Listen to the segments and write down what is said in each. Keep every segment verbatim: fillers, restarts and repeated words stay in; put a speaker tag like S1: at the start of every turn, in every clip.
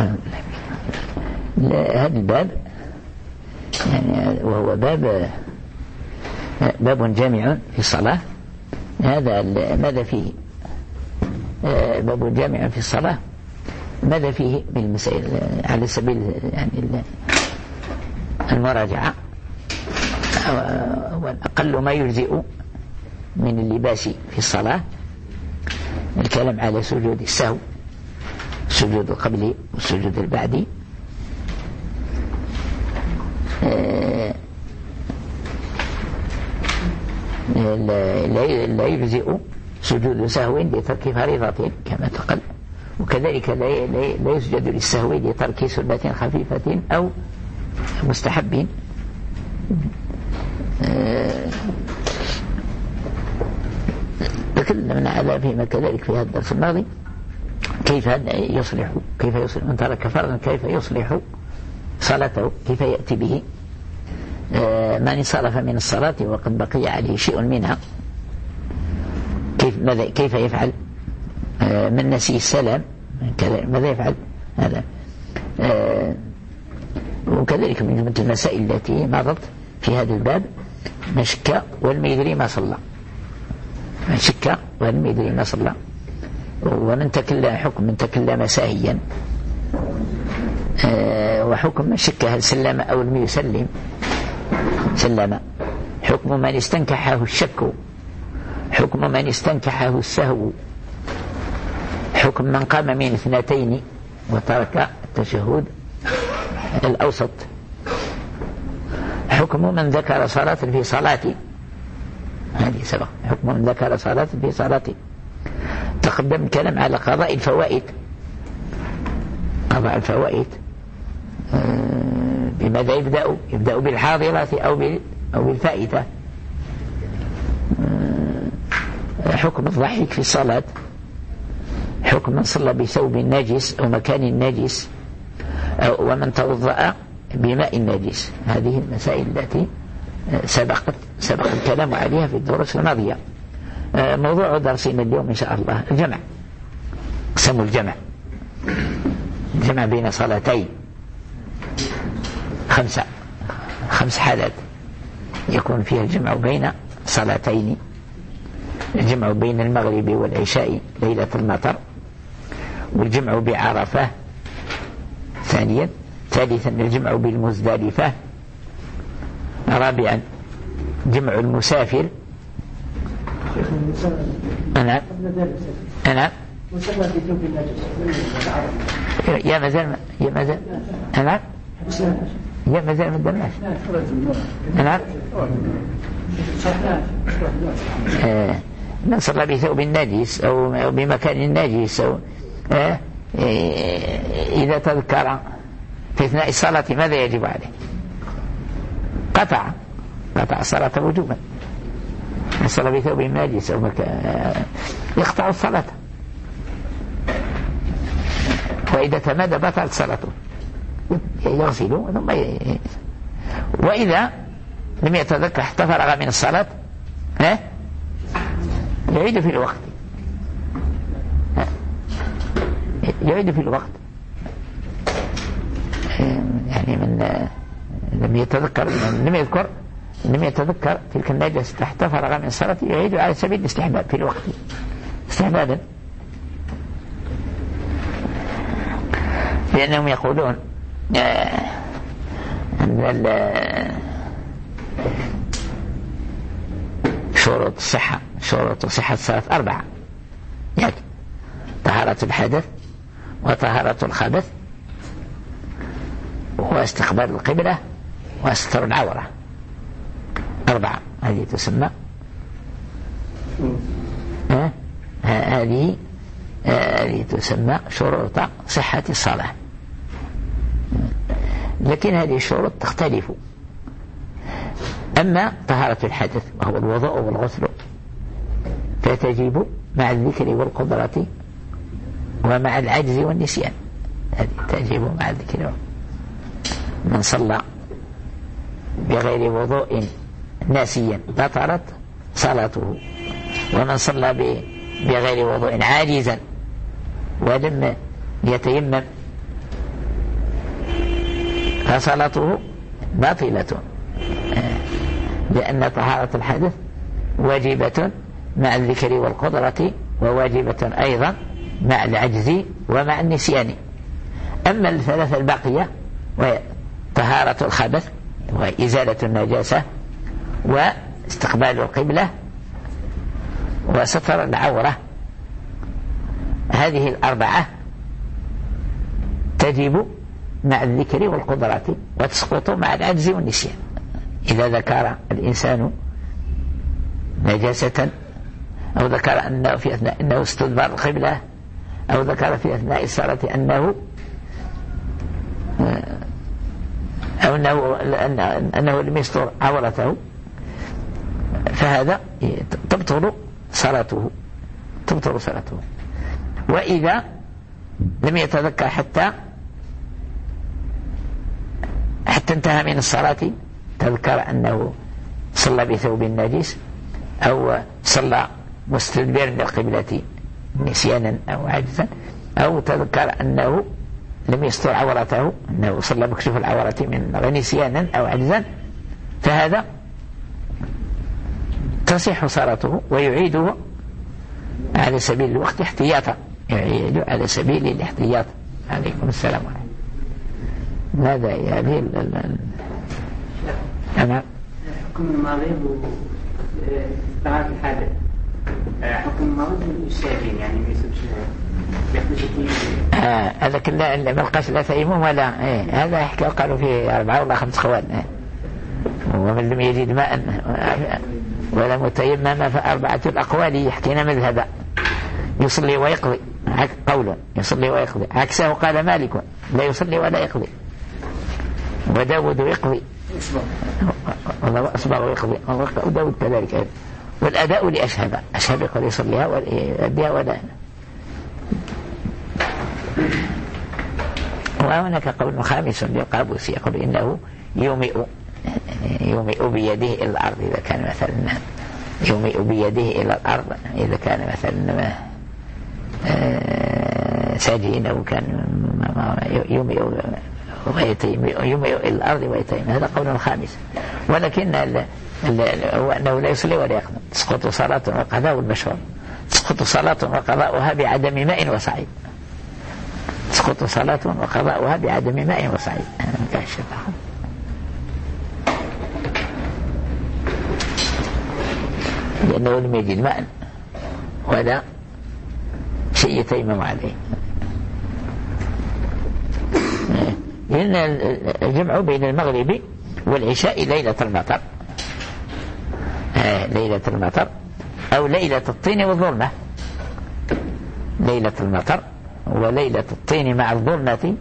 S1: هذا الباب يعني وهو باب باب جامع في الصلاة. هذا ماذا فيه؟ باب جامع في الصلاة ماذا فيه من المسائل على سبيل يعني المراجعة. أقل ما يجزئ من اللباس في الصلاة الكلام على سجود السهو، السجود القبلي والسجود البعدي. لا يجزئ سجود سهو لترك فريضة كما تقل، وكذلك لا يسجد للسهو لترك سنة خفيفة أو مستحب. تكلمنا على فيما كذلك في هذا الدرس الماضي كيف يصلح كيف يصلح من ترك فرضا كيف يصلح صلاته، كيف يأتي به. من انصرف من الصلاة وقد بقي عليه شيء منها كيف ماذا كيف يفعل؟ من نسي السلام ماذا يفعل؟ هذا وكذلك من جملة المسائل التي مضت في هذا الباب من شك ولم يدري ما صلى، من شك ولم يدري ما صلى. ومن تكلم حكم من تكلم ساهيا، وحكم من شك هل سلم أو لم يسلم سلم. حكم من استنكحه الشك، حكم من استنكحه السهو، حكم من قام من اثنتين وترك التشهد الأوسط، حكم من ذكر صلاة في صلاته، هذه سبق، حكم من ذكر صلاة في صلاته. تقدم الكلام على قضاء الفوائد، قضاء الفوائد بماذا يبدأ؟ يبدأ بالحاضرة أو أو بالفائتة. حكم الضحك في الصلاة، حكم من صلى بثوب نجس أو مكان نجس، ومن توضأ بماء نجس. هذه المسائل التي سبقت سبق الكلام عليها في الدروس الماضية. موضوع درسنا اليوم إن شاء الله الجمع، قسم الجمع، الجمع بين صلاتين خمسة خمس حالات يكون فيها الجمع بين صلاتين: الجمع بين المغرب والعشاء ليلة المطر، والجمع بعرفة ثانيا، ثالثا الجمع بالمزدلفة، رابعا جمع المسافر. أنا أنا يا مازال يا مازال أنا يا مازال ما دمناش أنا من صلى بثوب نجس أو بمكان نجس أو إذا تذكر في أثناء الصلاة ماذا يجب عليه؟ قطع قطع الصلاة وجوبا. صلى بثوب نجس أو مكان يقطع الصلاة، وإذا تمادى بطلت صلاته، يغسل ثم ي... وإذا لم يتذكر حتى فرغ من الصلاة ها يعيد في الوقت، يعيد في الوقت. يعني من لم يتذكر لم يذكر لم يتذكر تلك النجاسة حتى فرغ من الصلاة يعيد على سبيل الاستحباب في الوقت استحبابا، لأنهم يقولون أن شروط الصحة شروط صحة الصلاة أربعة، يعني طهارة الحدث وطهارة الخبث واستقبال القبلة واستر العورة، أربعة. هذه تسمى ها هذه هذه تسمى شروط صحة الصلاة. لكن هذه الشروط تختلف. أما طهارة الحدث وهو الوضوء والغسل فتجب مع الذكر والقدرة ومع العجز والنسيان، هذه تجب مع الذكر. من صلى بغير وضوء ناسيا بطلت صلاته، ومن صلى بغير وضوء عاجزا ولم يتيمم فصلاته باطلة، لأن طهارة الحدث واجبة مع الذكر والقدرة، وواجبة أيضا مع العجز ومع النسيان. أما الثلاثة الباقية وهي طهارة الخبث وإزالة النجاسة واستقبال القبلة وستر العورة، هذه الأربعة تجب مع الذكر والقدرة وتسقط مع العجز والنسيان. إذا ذكر الإنسان نجاسة أو ذكر أنه في أثناء أنه استدبر القبلة أو ذكر في أثناء الصلاة أنه أو أنه, أنه لم يستر عورته، فهذا تبطل صلاته تبطل صلاته. وإذا لم يتذكر حتى حتى انتهى من الصلاة، تذكر أنه صلى بثوب نجس أو صلى مستدبرا للقبلة نسيانا أو عجزا، أو تذكر أنه لم يستر عورته، أنه صلى مكشوف العورة من نسيانا أو عجزا، فهذا تصح صلاته ويعيده على سبيل الوقت احتياطا، يعيد على سبيل الاحتياط. عليكم السلام عليكم. ماذا يعني أنا
S2: حكم المريض طهارة الحدث، حكم المريض الشاهين يعني ما يسبش
S1: آه هذا كله اللي ما لقاش لا تيمم ولا إيه، هذا يحكي قالوا فيه أربعة ولا خمس خوان إيه. ومن لم يجد ماء ولا متيمم فأربعة الأقوال يحكينا مذهبا، يصلي ويقضي قولا يصلي ويقضي، عكسه قال مالك لا يصلي ولا يقضي، وداود يقضي والله أصبر ويقضي، وداود كذلك. والأداء لأشهب، أشهب يقول يصليها ويؤديها ولا. وهناك قول خامس للقابوس يقول إنه يومئ يومئ بيده إلى الأرض إذا كان مثلا يومئ بيده إلى الأرض إذا كان مثلا ساجين أو كان يومئ يومئ إلى الأرض ويتيم، هذا قول خامس. ولكن هو أنه لا يصلي ولا يقضي، تسقط صلاة وقضاء المشهور، تسقط صلاة وقضاؤها بعدم ماء وصعيد، تسقط صلاة وقضاؤها بعدم ماء وصعيد. لأنه لم يجد ماء ولا شيء يتيمم عليه. لأن الجمع بين المغرب والعشاء ليلة المطر، ليلة المطر أو ليلة الطين والظلمة، ليلة المطر وليلة الطين مع الظلمة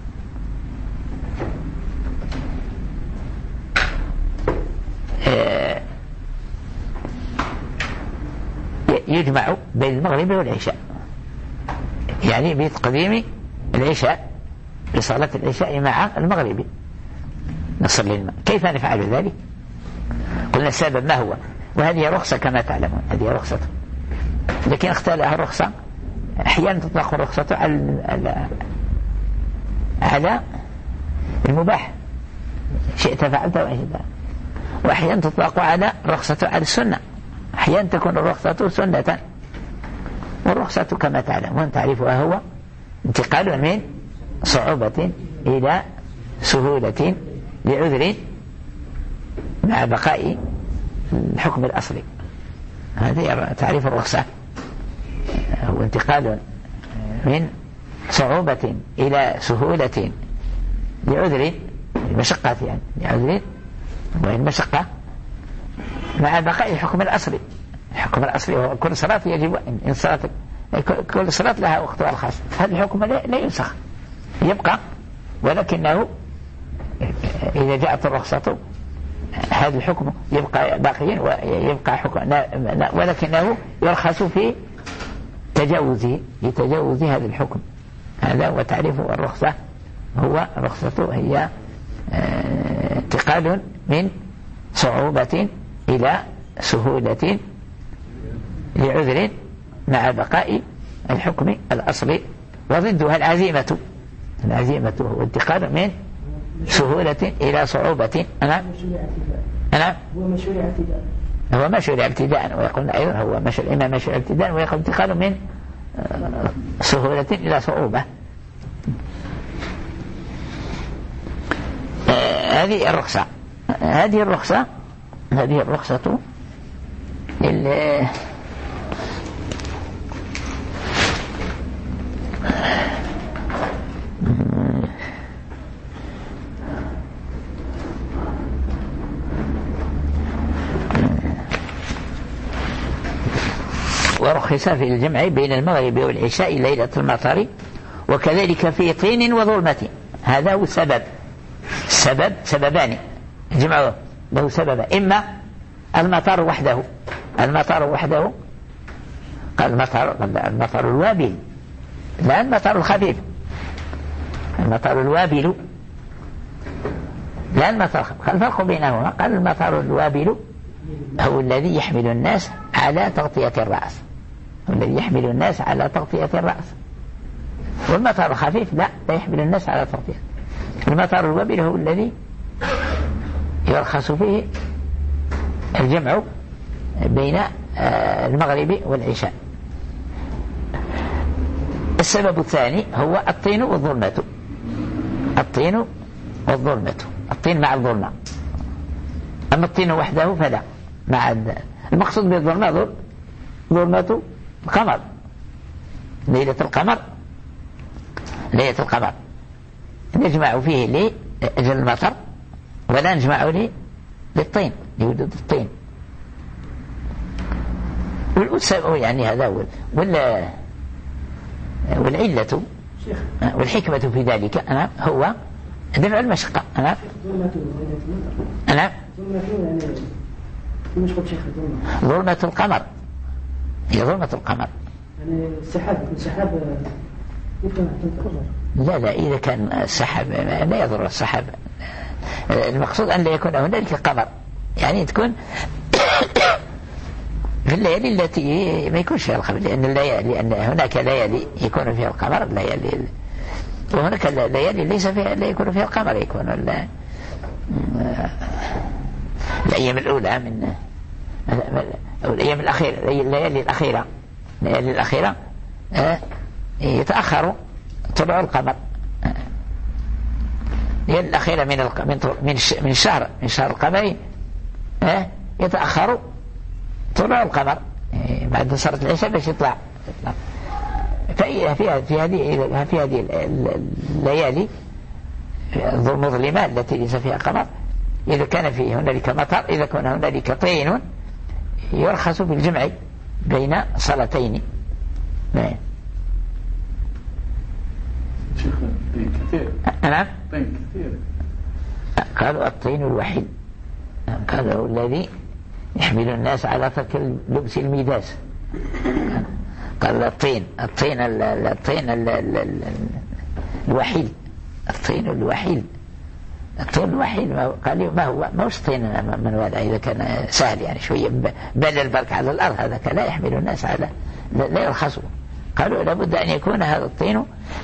S1: يجمع بين المغرب والعشاء، يعني بتقديم العشاء لصلاة العشاء مع المغرب نصلي الماء. كيف نفعل ذلك؟ قلنا السبب ما هو، وهذه رخصة كما تعلمون، هذه رخصة، لكن اختلها الرخصة أحيانا تطلق الرخصة على على المباح، شئت فعلت وإن شئت، وأحيانا تطلق على الرخصة على السنة، أحيانا تكون الرخصة سنة. والرخصة كما تعلمون تعرفها هو انتقال من صعوبة إلى سهولة لعذر مع بقاء الحكم الأصلي، هذا تعريف الرخصة، هو انتقال من صعوبة إلى سهولة لعذر المشقة، يعني لعذر والمشقة مع بقاء الحكم الأصلي. الحكم الأصلي هو كل صلاة يجب إن صلاة كل صلاة لها وقتها الخاص، هذا الحكم لا ينسخ يبقى، ولكنه إذا جاءت الرخصة هذا الحكم يبقى باقيا ويبقى حكم، ولكنه يرخص في تجاوزه لتجاوز هذا الحكم. هذا هو تعريف الرخصة، هو الرخصة هي انتقال من صعوبة إلى سهولة لعذر مع بقاء الحكم الأصلي. وضدها العزيمة، العزيمة هو انتقال من سهولة إلى صعوبة. نعم نعم
S3: هو مشروع ابتداء
S1: هو مشروع ابتداء، ويقولون أيضا هو مشروع إما مشروع ابتداء ويقول انتقال من سهولة إلى صعوبة. هذه الرخصة هذه الرخصة هذه الرخصة اللي ورخص في الجمع بين المغرب والعشاء ليلة المطر، وكذلك في طين وظلمة. هذا هو السبب السبب سببان جمعه له سبب، إما المطر وحده المطر وحده قال المطر المطر الوابل لا المطر الخفيف، المطر الوابل لا المطر. قال الفرق بينهما، قال المطر الوابل هو الذي يحمل الناس على تغطية الرأس، هو الذي يحمل الناس على تغطية الرأس، والمطر الخفيف لا لا يحمل الناس على تغطية. المطر الوابل هو الذي يرخص فيه الجمع بين المغرب والعشاء. السبب الثاني هو الطين والظلمة، الطين والظلمة، الطين مع الظلمة. أما الطين وحده فلا، مع المقصود بالظلمة ظلمة القمر، ليلة القمر ليلة القمر نجمع فيه لأجل المطر ولا نجمع له للطين لوجود الطين. والأسبب يعني هذا هو ولا والعلة والحكمة في ذلك أنا هو دفع المشقة. أنا أنا ظلمة القمر هي ظلمة القمر
S3: يعني السحاب السحاب
S1: لا لا إذا كان السحاب لا يضر السحاب، المقصود أن لا يكون هنالك قمر، يعني تكون في الليالي التي ما يكونش فيها القمر، لأن الليالي لأن هناك ليالي يكون فيها القمر الليالي، وهناك ليالي ليس فيها لا يكون فيها القمر، يكون الأيام الأولى من أو الأيام الأخيرة الليالي الأخيرة الليالي الأخيرة يتأخر طلوع القمر، الليالي الأخيرة من من من الشهر من شهر القمري يتأخر طلوع القمر بعد صلاة العشاء باش يطلع. فهي في في هذه في هذه الليالي المظلمة التي ليس فيها قمر، إذا كان فيه هنالك مطر إذا كان هنالك طين يرخص بالجمع بين صلاتين. نعم
S4: شيخ طين كثير.
S1: نعم
S4: طين كثير.
S1: قالوا الطين الوحيد، قالوا الذي يحمل الناس على ترك لبس الميداس. قال الطين الطين الطين الوحيد الطين الوحيد الطين الوحيد قال ما هو ما هوش طين من وضع إذا كان سهل يعني شوية بل البرك على الأرض، هذا لا يحمل الناس على لا يرخصوا. قالوا لابد أن يكون هذا الطين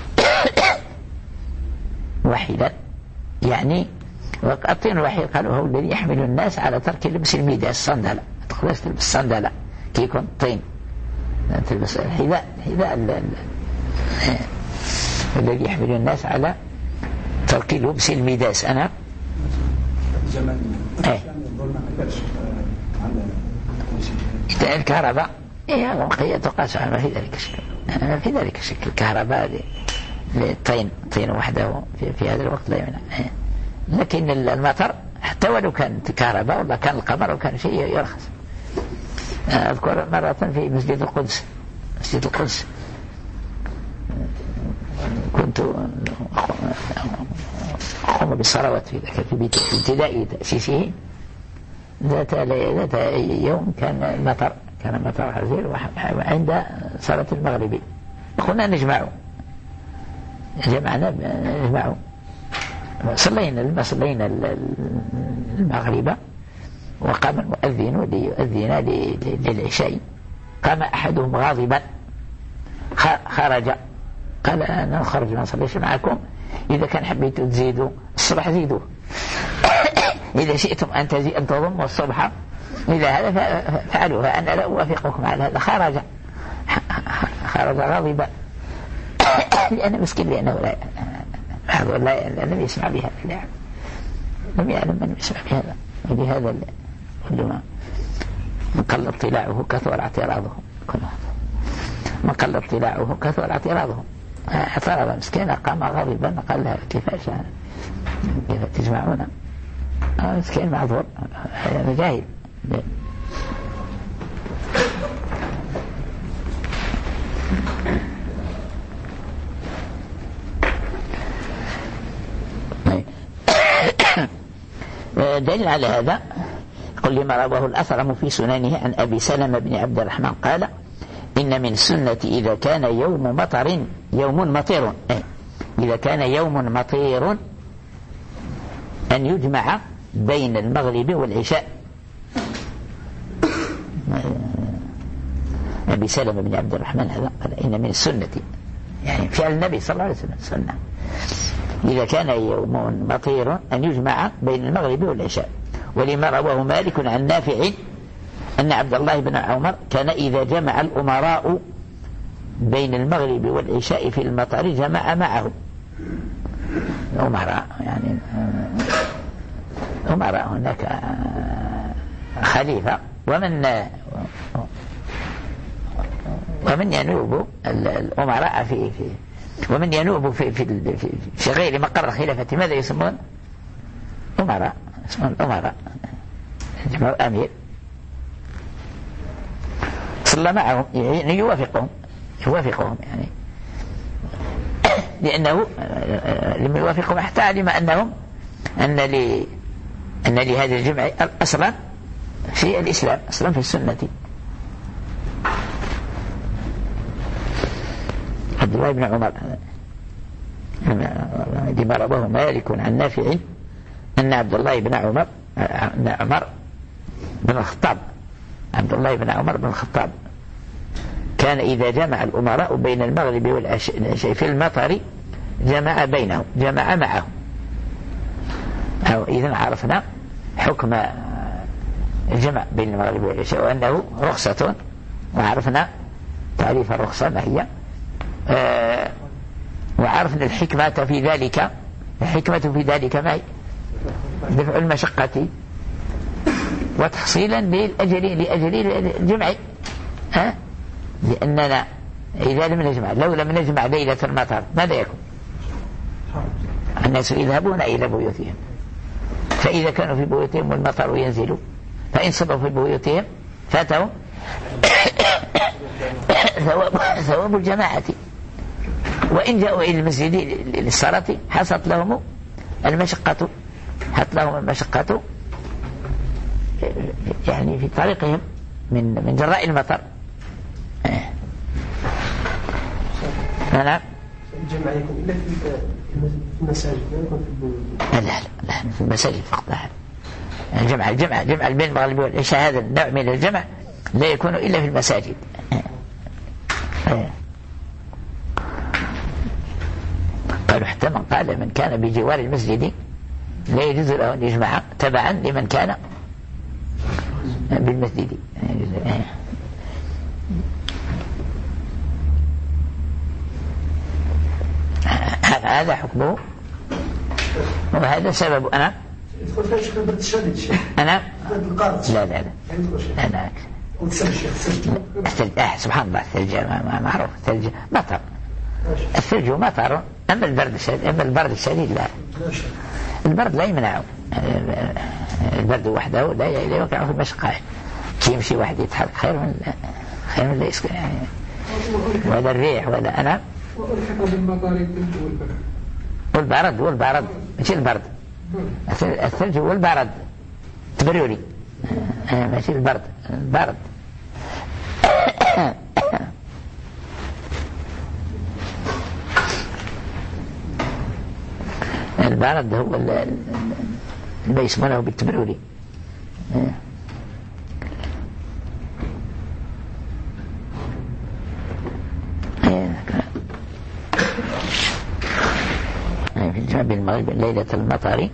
S1: وحيدا، يعني الطين الوحيد قالوا هو الذي يحمل الناس على ترك لبس الميداس الصندلة، تقدرش تلبس الصندلة كي يكون طين، تلبس الحذاء الحذاء الذي يحمل الناس على ترك لبس الميداس. أنا ايه إذا الكهرباء إيه هذا تقاس ما في ذلك شكل، ما في ذلك شكل الكهرباء للطين طين وحده في, في هذا الوقت لا يمنع. لكن المطر حتى ولو كانت كهرباء ولا كان القمر وكان شيء يرخص. أذكر مرة في مسجد القدس مسجد القدس كنت أقوم بالصلوات في ذلك في ابتداء تأسيسه، ذات ذات يوم كان المطر كان المطر حزير عند صلاة المغرب، قلنا نجمعه جمعنا نجمعه صلينا لما صلينا المغرب وقام المؤذن ليؤذن للعشاء، قام أحدهم غاضبا خرج قال أنا نخرج ما نصليش معكم، إذا كان حبيتوا تزيدوا الصبح زيدوه. إذا شئتم أن أن تضموا الصبح إلى هذا فعلوا، فأنا لا أوافقكم على هذا. خرج خرج غاضبا لأنه مسكين، لأنه لا لا لم يسمع بهذا، لا لم يعلم من يسمع بهذا. ولهذا كل ما من قل اطلاعه كثر اعتراضه، من قل اطلاعه كثر اعتراضه. اعترض مسكين، قام غاضبا قال لها كيف كيف تجمعون؟ مسكين معذور، هذا جاهل. دليل على هذا قل لما رواه الأثرم في سننه عن أبي سلمة بن عبد الرحمن قال إن من السنة إذا كان يوم مطر يوم مطير إذا كان يوم مطير أن يجمع بين المغرب والعشاء. أبي سلمة بن عبد الرحمن هذا قال إن من السنة، يعني فعل النبي صلى الله عليه وسلم سنة، إذا كان يوم مطير أن يجمع بين المغرب والعشاء. ولما رواه مالك عن نافع أن عبد الله بن عمر كان إذا جمع الأمراء بين المغرب والعشاء في المطر جمع معه. الأمراء يعني أمراء، هناك خليفة ومن ومن ينوب الأمراء في في ومن ينوب في في في, في غير مقر الخلافة ماذا يسمون؟ أمراء، اسمهم الأمراء، جمع أمير. صلى معهم يعني يوافقهم يوافقهم يعني لأنه لم يوافقهم حتى علم أنهم أن لي أن لهذا الجمع أصلا في الإسلام، أصلا في السنة. عبد الله بن عمر لما رواه مالك عن نافع أن عبد الله بن عمر أن عمر بن الخطاب عبد الله بن عمر بن الخطاب كان إذا جمع الأمراء بين المغرب والعشاء في المطر جمع بينهم جمع معهم. أو إذن عرفنا حكم الجمع بين المغرب والعشاء وأنه رخصة، وعرفنا تعريف الرخصة ما هي، آه وعرفنا الحكمة في ذلك. الحكمة في ذلك ما هي؟ دفع المشقة وتحصيلا للأجل لأجل الجمع. ها؟ لأننا إذا لم نجمع لو لم نجمع ليلة المطر ماذا يكون؟ الناس يذهبون إلى بيوتهم، فإذا كانوا في بيوتهم والمطر ينزل فإن صبوا في بيوتهم فاتهم ثواب, ثواب الجماعة، وإن جاءوا إلى المسجد للصلاة حصلت لهم المشقة حصلت لهم المشقة يعني في طريقهم من من جراء المطر. نعم.
S3: الجمع يكون إلا في المساجد لا يكون في البيوت؟
S1: لا لا لا في المساجد فقط. الجمع الجمع جمع بين المغرب والعشاء هذا النوع من الجمع لا يكون إلا في المساجد. قالوا حتى من قال من كان بجوار المسجد لا يجوز له أن يجمع تبعا لمن كان بالمسجد. هذا حكمه وهذا سبب. أنا أنا لا لا لا أنا الثلج آه سبحان الله الثلج معروف الثلج مطر الثلج مطر. أما البرد الشديد أما البرد الشديد لا، البرد لا يمنعه، البرد وحده لا يوقع في المشقة. يمشي واحد يتحرك خير من خير من لا يسكن يعني، ولا الريح ولا أنا والبرد والبرد ماشي البرد الثلج والبرد تبريولي ماشي البرد البرد. البرد هو اللي يسمونه بالتبريولي. في الجمع بين المغرب ليلة المطر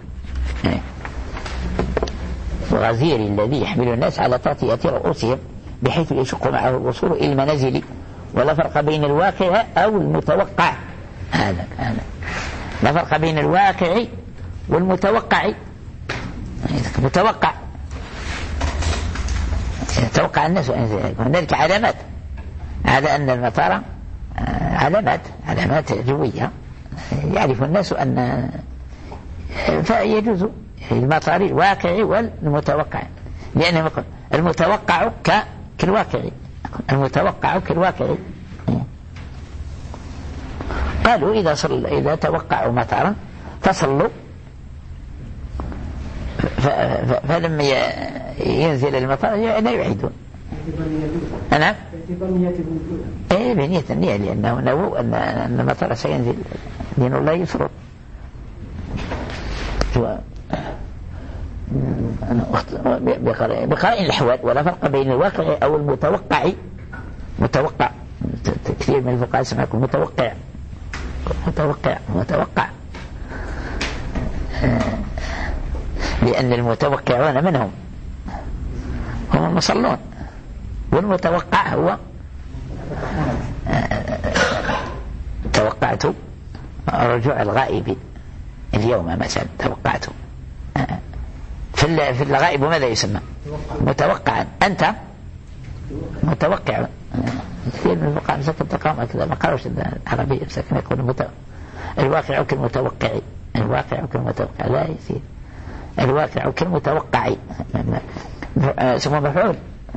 S1: وغزير الذي يحمل الناس على تغطية رؤوسهم بحيث يشق معه الوصول إلى المنازل، ولا فرق بين الواقع أو المتوقع. هذا هذا لا فرق بين الواقع والمتوقع. متوقع توقع الناس هنالك علامات على أن المطر علامات علامات جوية يعرف الناس أن فيجوز المطر الواقع والمتوقع، لأنه المتوقع كالواقع المتوقع كالواقع. قالوا إذا صل إذا توقعوا مطرا فصلوا فلما ينزل المطر لا يعيدون. نعم ايه بنية النية، لأنه نووا أن المطر سينزل، دين الله يسر. بقرائن الأحوال ولا فرق بين الواقع أو المتوقع. متوقع كثير من الفقهاء سمعكم متوقع متوقع متوقع لأن المتوقعون منهم هم المصلون، والمتوقع هو توقعت رجوع الغائب اليوم مثلا، توقعت في الغائب ماذا يسمى؟ متوقعا. أنت متوقع. كثير من الفقهاء مسكت تقام كذا ما قالوش العربية مسكن يقول الواقع كالمتوقع. الواقع كالمتوقع لا يصير. الواقع كالمتوقع اسمه مفعول.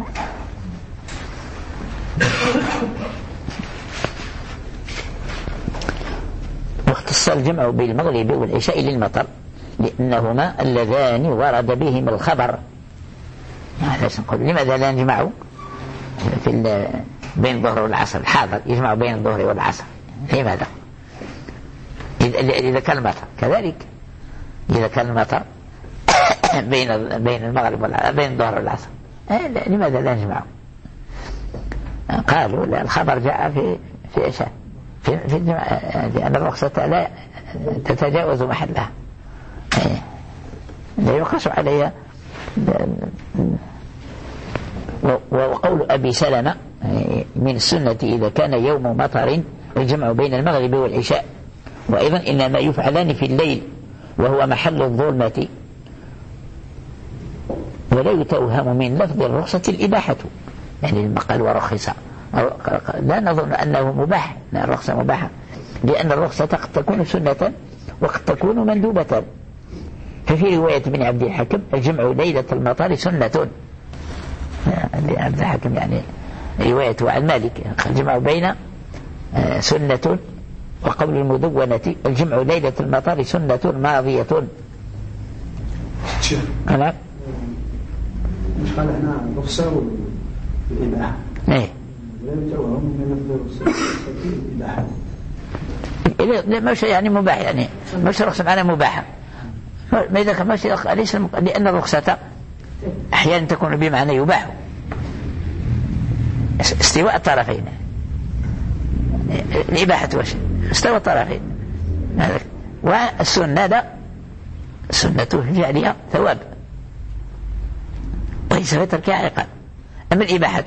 S1: واختص الجمع بين المغرب والعشاء للمطر لأنهما اللذان ورد بهما الخبر. لماذا لا نجمع في بين الظهر والعصر؟ الحاضر يجمع بين الظهر والعصر، لماذا؟ إذا كان المطر كذلك، إذا كان المطر بين بين المغرب والعصر بين الظهر والعصر لماذا لا نجمع؟ قالوا لا، الخبر جاء في في عشاء في في الجمع، لأن الرخصة لا تتجاوز محلها، لا يقاس عليها. وقول أبي سلمة من السنة إذا كان يوم مطر الجمع بين المغرب والعشاء، وأيضا إنما يفعلان في الليل وهو محل الظلمة، ولا يتوهم من لفظ الرخصة الإباحة، يعني لما قال ورخص لا نظن أنه مباح، لا الرخصة مباحة، لأن الرخصة قد تكون سنة وقد تكون مندوبة. ففي رواية ابن عبد الحكم الجمع ليلة المطر سنة. ابن عبد الحكم يعني رواية عن مالك الجمع بين سنة وقول المدونة الجمع ليلة المطر سنة ماضية. أنا
S3: مش قال احنا الرخصة والإباحة
S1: ايه لا مش يعني مباح، يعني مش رخصة معنا مباحة، ما إذا كان ماشي ليس، لأن الرخصة أحيانا تكون بمعنى يباح، استواء الطرفين، الإباحة وش استوى الطرفين. والسنة لا، السنة في فعلها ثواب وليس في تركها عقاب. أما الإباحة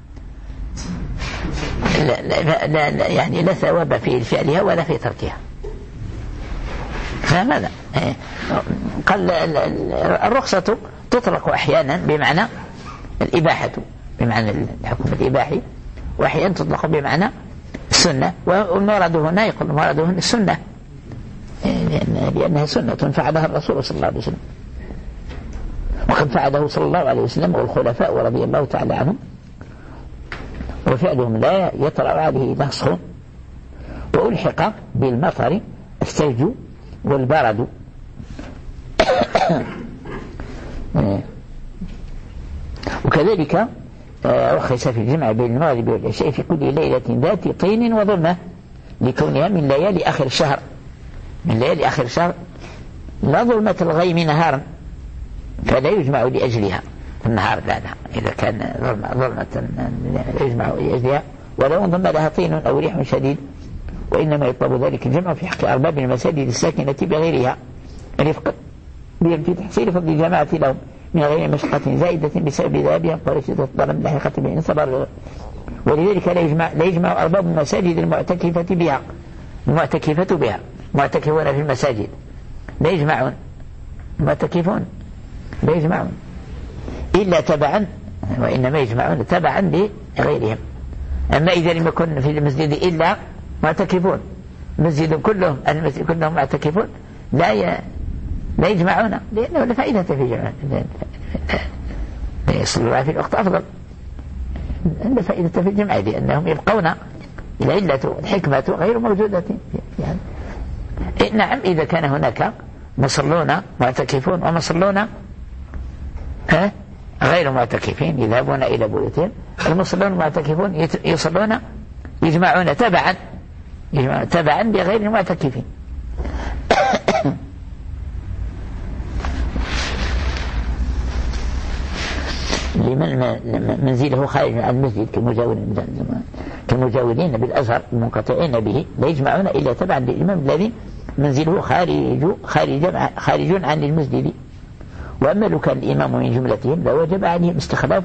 S1: لا, لا, لا, لا يعني لا ثواب في فعلها ولا في تركها. فماذا قال الرخصة تطلق أحيانا بمعنى الإباحة، بمعنى الحكم الإباحي، وأحيانا تطلق بمعنى السنة، والمراد هنا يقول المراد هنا السنة لأنها سنة فعلها الرسول صلى الله عليه وسلم، وقد فعله صلى الله عليه وسلم والخلفاء رضي الله تعالى عنهم، وفعلهم لا يطرأ عليه نسخ. وألحق بالمطر الثلج والبرد. وكذلك رخص في الجمع بين المغرب والعشاء في كل ليلة ذات طين وظلمة لكونها من ليالي آخر الشهر، من ليالي آخر الشهر لا ظلمة الغيم نهارا فلا يجمع لأجلها في النهار، لا لا إذا كان ظلمة ظلمة يجمع لأجلها، ولو انضم لها طين أو ريح شديد وإنما يطلب ذلك الجمع في حق أرباب المساجد الساكنة بغيرها رفقا بهم في تحصيل فضل الجماعة لهم من غير مشقة زائدة بسبب ذهابهم ورشدة الطلب اللاحقة بإن صبر. ولذلك لا يجمع, لا يجمع أرباب المساجد المعتكفة بها المعتكفة بها معتكفون في المساجد لا يجمعون معتكفون لا يجمعون إلا تبعا، وإنما يجمعون تبعا لغيرهم. أما إذا لم يكن في المسجد إلا معتكفون مسجد كلهم المسجد كلهم معتكفون لا ي... لا يجمعون لأنه لا فائدة في جمع لا يصلوا في الوقت أفضل لا فائدة في الجمع لأنهم يبقون العلة الحكمة غير موجودة يعني. نعم إذا كان هناك مصلون معتكفون ومصلون غير معتكفين يذهبون إلى بيوتهم، المصلون المعتكفون يصلون يجمعون تبعا يجمعون تبعا بغير المعتكفين. لمن منزله خارج عن المسجد كمجاورين بالأزهر المنقطعين به لا يجمعون إلا تبعا للإمام الذي منزله خارج خارج خارج عن المسجد. وأما لو كان الإمام من جملتهم لوجب عليهم استخلاف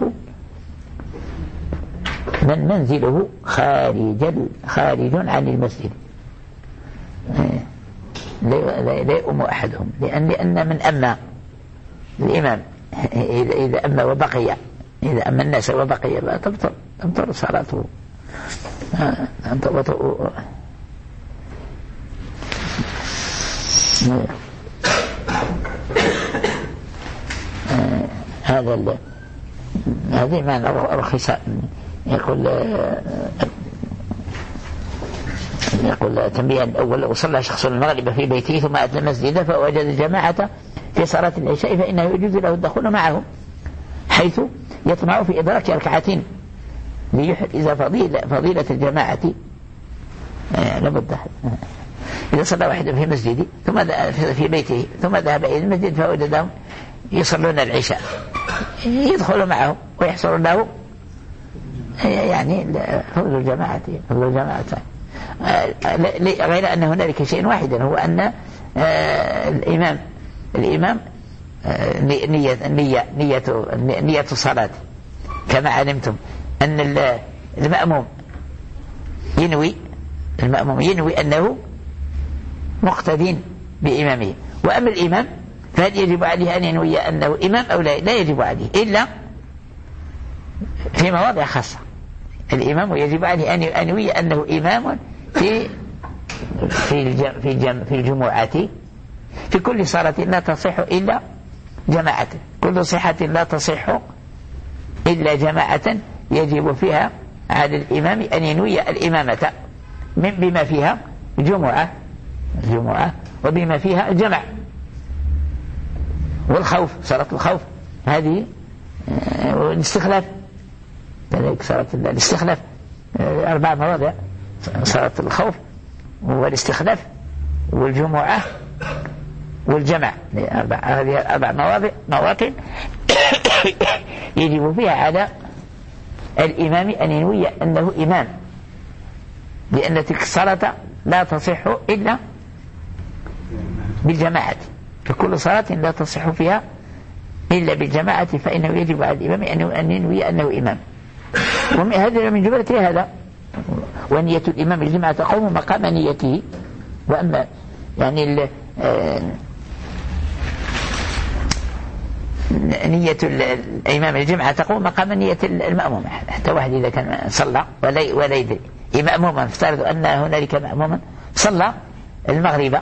S1: من منزله خارج خارج عن المسجد لا يؤم أحدهم، لأن لأن من أما الإمام إذا أما وبقي إذا أما الناس وبقي لا تبطل تبطل صلاته تبطل. هذا هذه معنى رخص. يقول يقول تنبيه الأول: وصلى شخص المغرب في بيته ثم أتى المسجد فوجد الجماعة في صلاة العشاء فإنه يجوز له الدخول معهم حيث يطمع في إدراك ركعتين ليحرز فضيلة, فضيلة الجماعة. لابد إذا صلى واحد في مسجد ثم في بيته ثم ذهب إلى المسجد فوجدهم يصلون العشاء يدخل معهم ويحصل له يعني فضل الجماعة فضل الجماعة غير أن هنالك شيء واحد هو أن الإمام الإمام نية نية نية نية الصلاة كما علمتم أن المأموم ينوي المأموم ينوي أنه مقتدين بإمامه. وأما الإمام فهل يجب عليه أن ينوي أنه إمام أو لا؟ لا يجب عليه إلا في مواضع خاصة. الإمام يجب عليه أن ينوي أنه إمام في في الجم في الجم في الجمعة في كل صلاة لا تصح إلا جماعة، كل صحة لا تصح إلا جماعة يجب فيها على الإمام أن ينوي الإمامة من بما فيها جمعة جمعة وبما فيها الجمع. والخوف صلاة الخوف هذه والاستخلاف كذلك صلاة الاستخلاف أربع مواضع: صلاة الخوف والاستخلاف والجمعة والجمع. هذه أربع مواضع مواطن يجب فيها على الإمام أن ينوي أنه إمام، لأن تلك الصلاة لا تصح إلا بالجماعة، فكل صلاة لا تصح فيها إلا بالجماعة فإنه يجب على الإمام أن ينوي أنه إمام. وهذا من جملة هذا. ونية الإمام الجمعة تقوم مقام نيته. وأما يعني نية الإمام الجمعة تقوم مقام نية المأموم. حتى واحد إذا كان صلى ولا ولا يدري مأموما، افترض أن هنالك مأموما صلى المغرب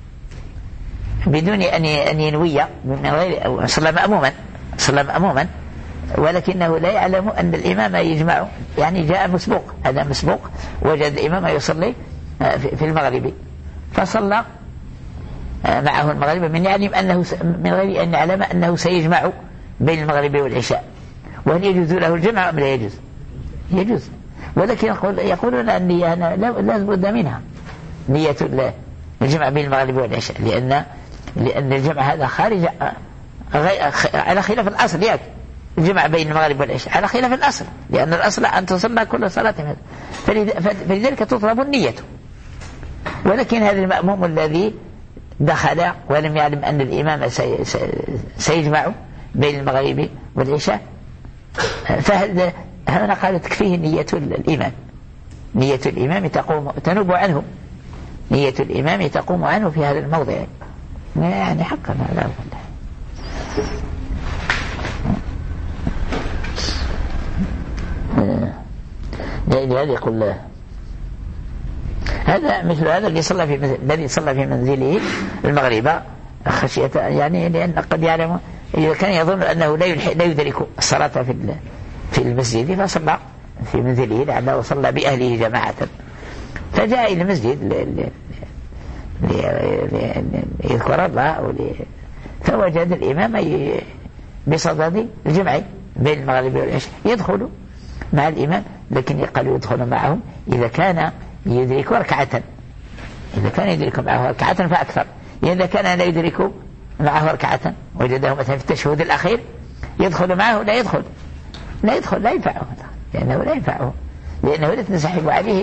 S1: بدون أن أن ينوي من غير صلى مأموما صلى مأموما ولكنه لا يعلم أن الإمام يجمع، يعني جاء مسبوق، هذا مسبوق وجد الإمام يصلي في المغرب فصلى معه المغرب من يعلم أنه من غير أن يعلم أنه سيجمع بين المغرب والعشاء. وهل يجوز له الجمع أم لا يجوز؟ يجوز. ولكن يقول يقولون أن النية لا بد منها، نية الجمع بين المغرب والعشاء، لأن لأن الجمع هذا خارج على خلاف الأصل. ياك الجمع بين المغرب والعشاء على خلاف الأصل، لأن الأصل أن تصلى كل صلاة، فلذلك تطلب النية ولكن هذا المأموم الذي دخل ولم يعلم أن الإمام سيجمع بين المغرب والعشاء، فهذا هنا قال تكفيه نية الإمام، نية الإمام تقوم تنوب عنه، نية الإمام تقوم عنه في هذا الموضع، يعني حقا لا والله. لذلك يقول له هذا مثل هذا اللي صلى في الذي صلى في منزله المغرب خشية، يعني لأن قد يعلم إذا كان يظن أنه لا لا يدرك الصلاة في في المسجد فصلى في منزله لأنه صلى بأهله جماعة، فجاء إلى المسجد ليذكر الله فوجد الإمام بصدد الجمع بين المغرب والعشاء، يدخل مع الإمام، لكن قالوا يدخل معهم إذا كان يدرك ركعة، إذا كان يدرك معه ركعة فأكثر، إذا كان لا يدرك معه ركعة وجده مثلا في التشهد الأخير يدخل معه، لا يدخل لا يدخل لا ينفعه، لأنه لا ينفعه، لأنه لا تنسحب عليه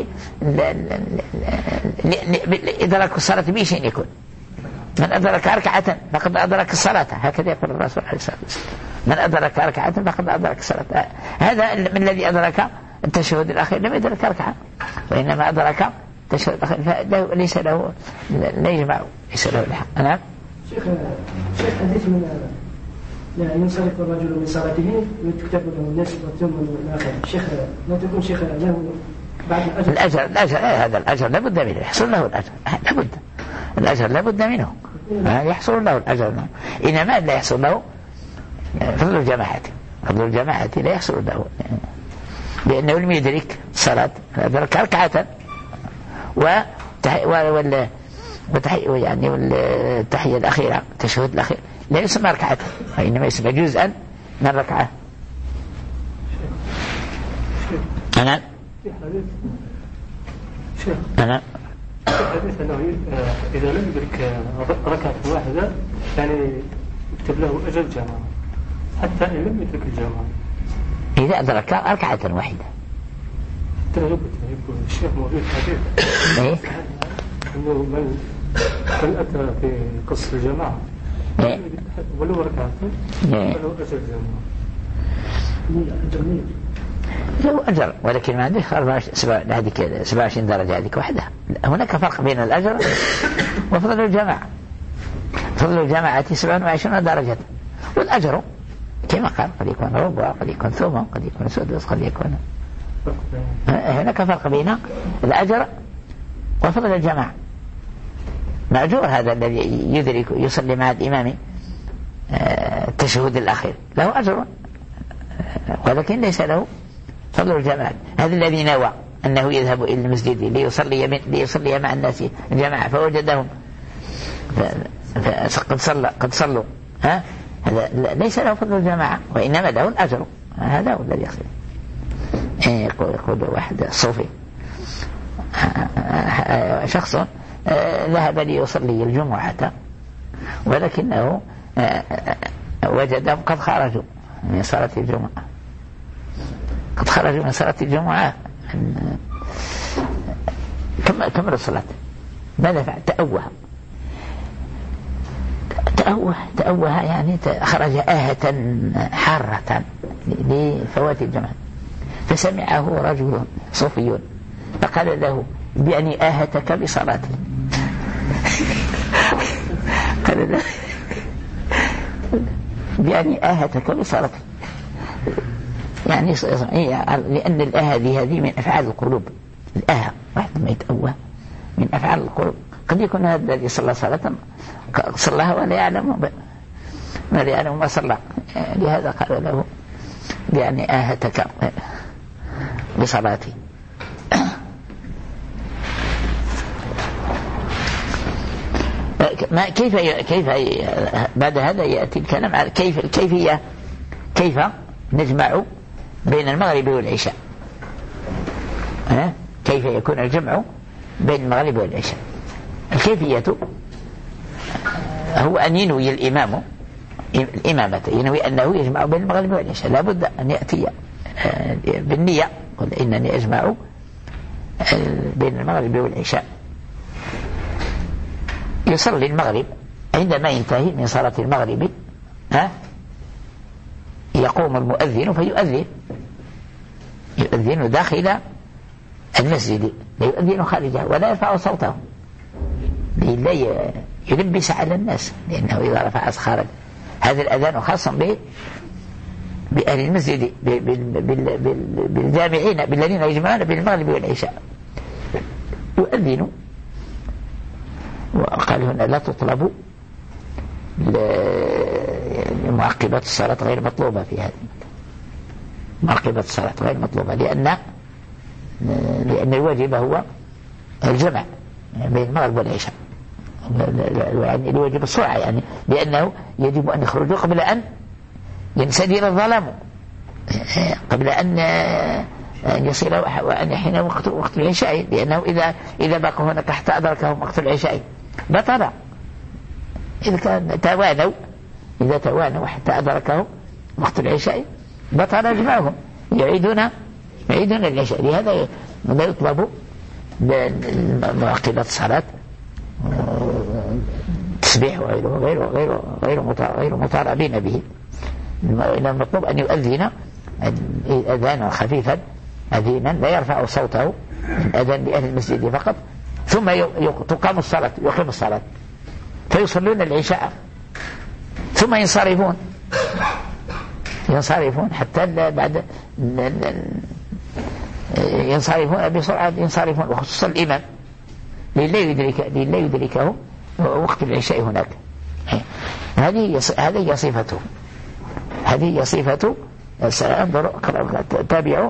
S1: إدراك الصلاة بشيء يكون. من أدرك ركعة فقد أدرك الصلاة، هكذا يقول الرسول عليه الصلاة والسلام، من أدرك ركعة فقد أدرك الصلاة. هذا من الذي أدرك التشهد الأخير لم يدرك ركعة، وإنما أدرك التشهد الأخير فليس له لا يجمع، ليس له الحق. نعم.
S3: شيخ شيخ حديث من لا ينصرف الرجل من صلاته ويكتب له النسب والثمن والآخر، شيخ لا تكون شيخ له بعد الأجر.
S1: الأجر الأجر هذا الأجر لابد منه، يحصل له الأجر لابد، الأجر لابد منه يحصل له الأجر، إنما لا يحصل له فضل الجماعة، فضل الجماعة لا يحصل له، لأنه لم يدرك صلاة أدرك ركعة وتحية يعني والتحية الأخيرة التشهد الأخير لا يسمى ركعة، وإنما يسمى جزءا من ركعة. أنا أنا
S3: حديث أنه إذا لم يدرك ركعة واحدة يعني يكتب له أجر جماعة حتى إن لم يدرك الجماعة،
S1: إذا أدرك ركعة واحدة.
S3: تجربة يقول الشيخ موجود حديث
S1: إيه؟
S3: إنه من من أتى في قصر الجماعة
S1: إيه؟
S3: ولو ركعتين ولو أجر جماعة
S1: له أجر، ولكن ما عندك هذيك سبعة وعشرين درجة هذيك وحدها. هناك فرق بين الأجر وفضل الجماعة. فضل الجماعة سبعة وعشرين درجة، والأجر كما قال قد يكون ربع، قد يكون ثمن، قد يكون سدس، قد يكون. هناك فرق بين الأجر وفضل الجماعة. مأجور هذا الذي يدرك يصلي مع الإمام التشهد الأخير له أجر، ولكن ليس له فضل الجماعة. هذا الذي نوى أنه يذهب إلى المسجد ليصلي ليصلي مع الناس جماعة فوجدهم قد صلى قد صلوا، ها هذا ليس له فضل الجماعة، وإنما له الأجر. هذا هو الذي يقصد. يقول يقول واحد صوفي، شخص ذهب ليصلي الجمعة ولكنه وجدهم قد خرجوا من صلاة الجمعة، قد خرجوا من صلاة الجمعة كم كمل الصلاة. ماذا فعل؟ تأوه تأوه تأوه يعني خرج آهة حارة لفوات الجمعة، فسمعه رجل صوفي فقال له بأني آهتك بصلاتي. قال له بأني آهتك بصلاتي، يعني لأن الآهة هذه من أفعال القلوب. الآهة واحد ما يتأوه من أفعال القلوب، قد يكون هذا الذي صلى صلاة صلاها ولا يعلم ما يعلم ما صلى، لهذا قال له بأني آهتك بصلاتي. ما كيف كيف بعد هذا يأتي الكلام على كيف الكيفية، كيف نجمع بين المغرب والعشاء، ها كيف يكون الجمع بين المغرب والعشاء. الكيفية هو أن ينوي الإمام الإمامة، ينوي أنه يجمع بين المغرب والعشاء، لا بد أن يأتي بالنية، قل إنني أجمع بين المغرب والعشاء. يصلي المغرب، عندما ينتهي من صلاة المغرب ها يقوم المؤذن فيؤذن، يؤذن داخل المسجد، لا يؤذن خارجه ولا يرفع صوته لا يلبس على الناس، لأنه إذا رفع خارج هذا الأذان خاص به بأهل المسجد بالجامعين بالذين يجمعون بالمغرب والعشاء. يؤذن، وقال هنا لا تطلب معقبات الصلاة غير مطلوبة في هذا، معقبات الصلاة غير مطلوبة لأن لأن الواجب هو الجمع بين المغرب والعشاء، يعني الواجب السرعة، يعني لأنه يجب أن يخرجوا قبل أن ينسدر الظلام، قبل أن أن يصل وأن يحين وقت وقت العشاء، لأنه إذا إذا بقوا هناك حتى أدركهم وقت العشاء بطل. إذا كان توانوا إذا توانوا حتى أدركهم وقت العشاء بطل جمعهم، يعيدون يعيدون العشاء. لهذا لا يطلب معقبات الصلاة تسبيح وغيره غير غير غير غير مطالبين به، المطلوب أن يؤذن أذانا خفيفا أذينا لا يرفع صوته، أذان لأهل المسجد فقط، ثم تقام الصلاة يقيم الصلاة فيصلون العشاء ثم ينصرفون ينصرفون حتى بعد ينصرفون بسرعة، ينصرفون وخصوصا الإمام للا يدرك للا يدركه وقت العشاء هناك. هذه هذه صفته هذه صفة انظروا تابعوا.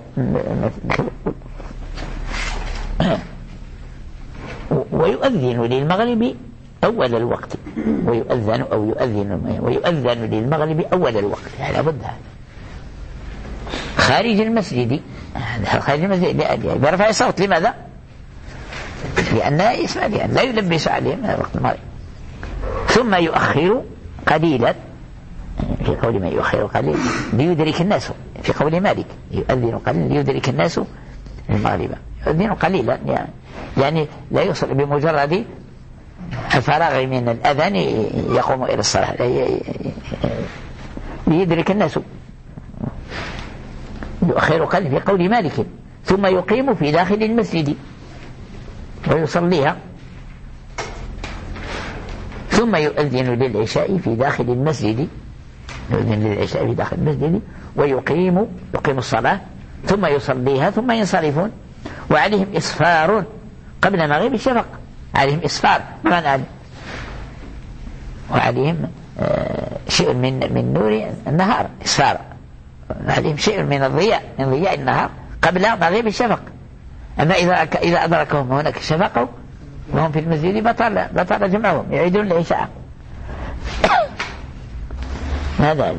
S1: ويؤذن للمغرب أول الوقت، ويؤذن أو يؤذن ويؤذن للمغرب أول الوقت، يعني لابد هذا خارج المسجد، خارج المسجد برفع صوت. لماذا؟ لأن يسمع، لأن لا يلبس عليهم وقت المغرب. ثم يؤخر قليلا، في قول ما يؤخر قليلا ليدرك الناس، في قول مالك يؤذن قليلا ليدرك الناس المغرب، يؤذن قليلا يعني لا يوصل بمجرد الفراغ من الأذان يقوم إلى الصلاة، ليدرك الناس. يؤخر قليلا في قول مالك. ثم يقيم في داخل المسجد ويصليها، ثم يؤذن للعشاء في داخل المسجد، يؤذن للعشاء في داخل المسجد ويقيم يقيم الصلاة ثم يصليها ثم ينصرفون. وعليهم إصفار قبل مغيب الشفق، عليهم إصفار بمعنى وعليهم آه شيء من من نور النهار، إصفار، عليهم شيء من الضياء من ضياء النهار قبل مغيب الشفق. أما إذا إذا أدركهم هناك الشفق وهم في المسجد بطل بطل جمعهم، يعيدون العشاء. هذا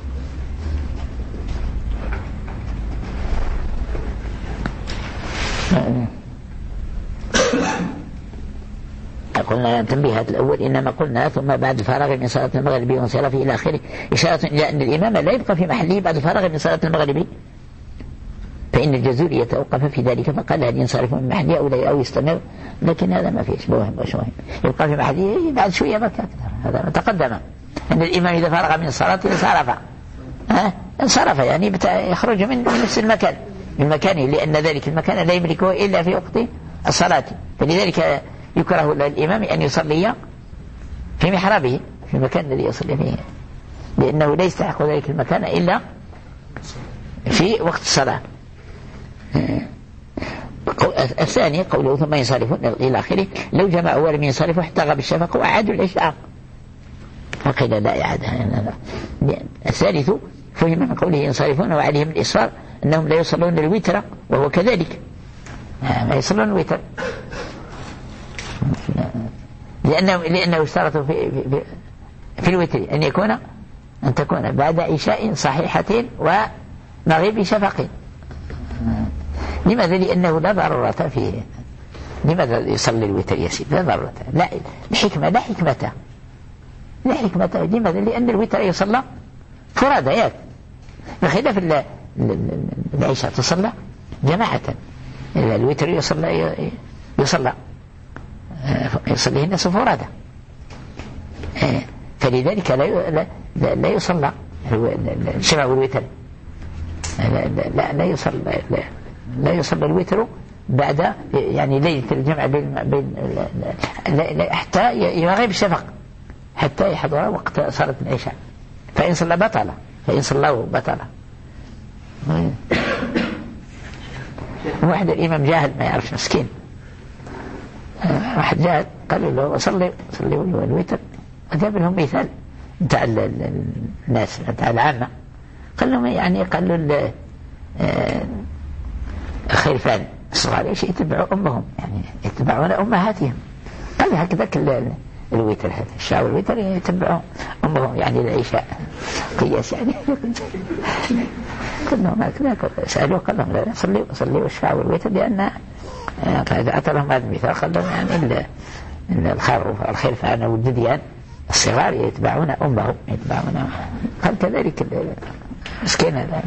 S1: قلنا تنبيهات الأول إنما قلنا ثم بعد فراغ من صلاة المغرب وانصرافه إلى آخره، إشارة إلى أن الإمام لا يبقى في محله بعد فراغ من صلاة المغرب، فإن الجزوري يتوقف في ذلك فقال هل ينصرف من محله أو لا أو يستمر، لكن هذا ما فيش بوهم وشوهم، يبقى في محله بعد شوية ما أكثر. هذا ما تقدم أن الإمام إذا فرغ من الصلاة انصرف، ها انصرف يعني يخرج من نفس المكان من مكانه، لأن ذلك المكان لا يملكه إلا في وقت الصلاة، فلذلك يكره للإمام أن يصلي في محرابه في المكان الذي يصلي فيه، لأنه لا يستحق ذلك المكان إلا في وقت الصلاة. الثاني قوله ثم ينصرفون إلى آخره، لو جمعوا ولم ينصرفوا حتى غاب الشفق وأعادوا العشاء، وقيل لا إعادة. الثالث فهم من قوله ينصرفون وعليهم الإصرار أنهم لا يصلون الوتر، وهو كذلك ما يصلون الوتر، لأنه لأنه اشترطوا في في, في الوتر أن يكون أن تكون بعد عشاء صحيحة ومغيب شفق. لماذا؟ لأنه لا ضرورة فيه. لماذا يصلي الوتر يا سيدي؟ لا ضرورة، لا الحكمة لا حكمة لا حكمة. لماذا؟ لأن الوتر يصلى فراديات، بخلاف العشاء تصلى جماعة. الوتر يصلى يصلى يصليه الناس فرادى، فلذلك لا لا, لا يصلى الشفع والوتر، لا, لا, لا يصلى لا, لا يصلى الوتر بعد يعني ليلة الجمع بين بين حتى يغيب الشفق حتى يحضر وقت صلاة العشاء، فإن صلى بطل فإن صلاه بطل. واحد الإمام جاهل ما يعرفش مسكين، واحد جاهل قال له صلي صلي الوتر، أجاب لهم مثال نتاع الناس نتاع العامة، قال لهم يعني قال له الخلفان الصغار ايش يتبعوا امهم يعني يتبعون امهاتهم، قال هكذا الوتر هذا الشعب والوتر يتبعوا امهم يعني العشاء قياس يعني. كلهم هكذا سالوه قال لهم لا صلوا صلوا الشعب والوتر لان اذا اتى لهم هذا المثال قال لهم يعني الخروف الخلفان والجديان الصغار يتبعون امهم يتبعون، قال كذلك مسكين هذا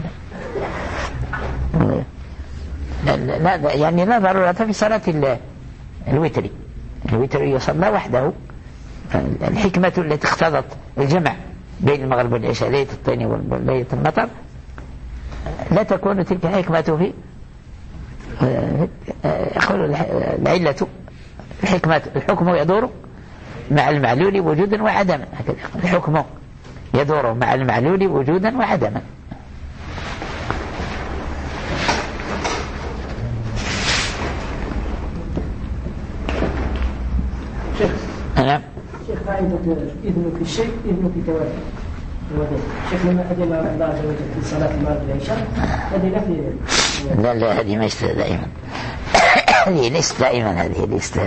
S1: لا يعني لا ضرورة في صلاة الوتر، الوتر يصلى وحده. الحكمة التي اقتضت الجمع بين المغرب والعشاء ليلة الطين وليلة المطر لا تكون تلك الحكمة في يقول العلة الحكمة الحكم يدور مع المعلول وجودا وعدما، الحكم يدور مع المعلول وجودا وعدما.
S3: نعم. شيخ قاعدة إذن في الشيء إذن في تواتر. شيخ لما أدل الله عز وجل في صلاة المغرب والعشاء أدل في
S1: لا لا هذه ما يستوى دائما، هذه ليست دائما، هذه ليست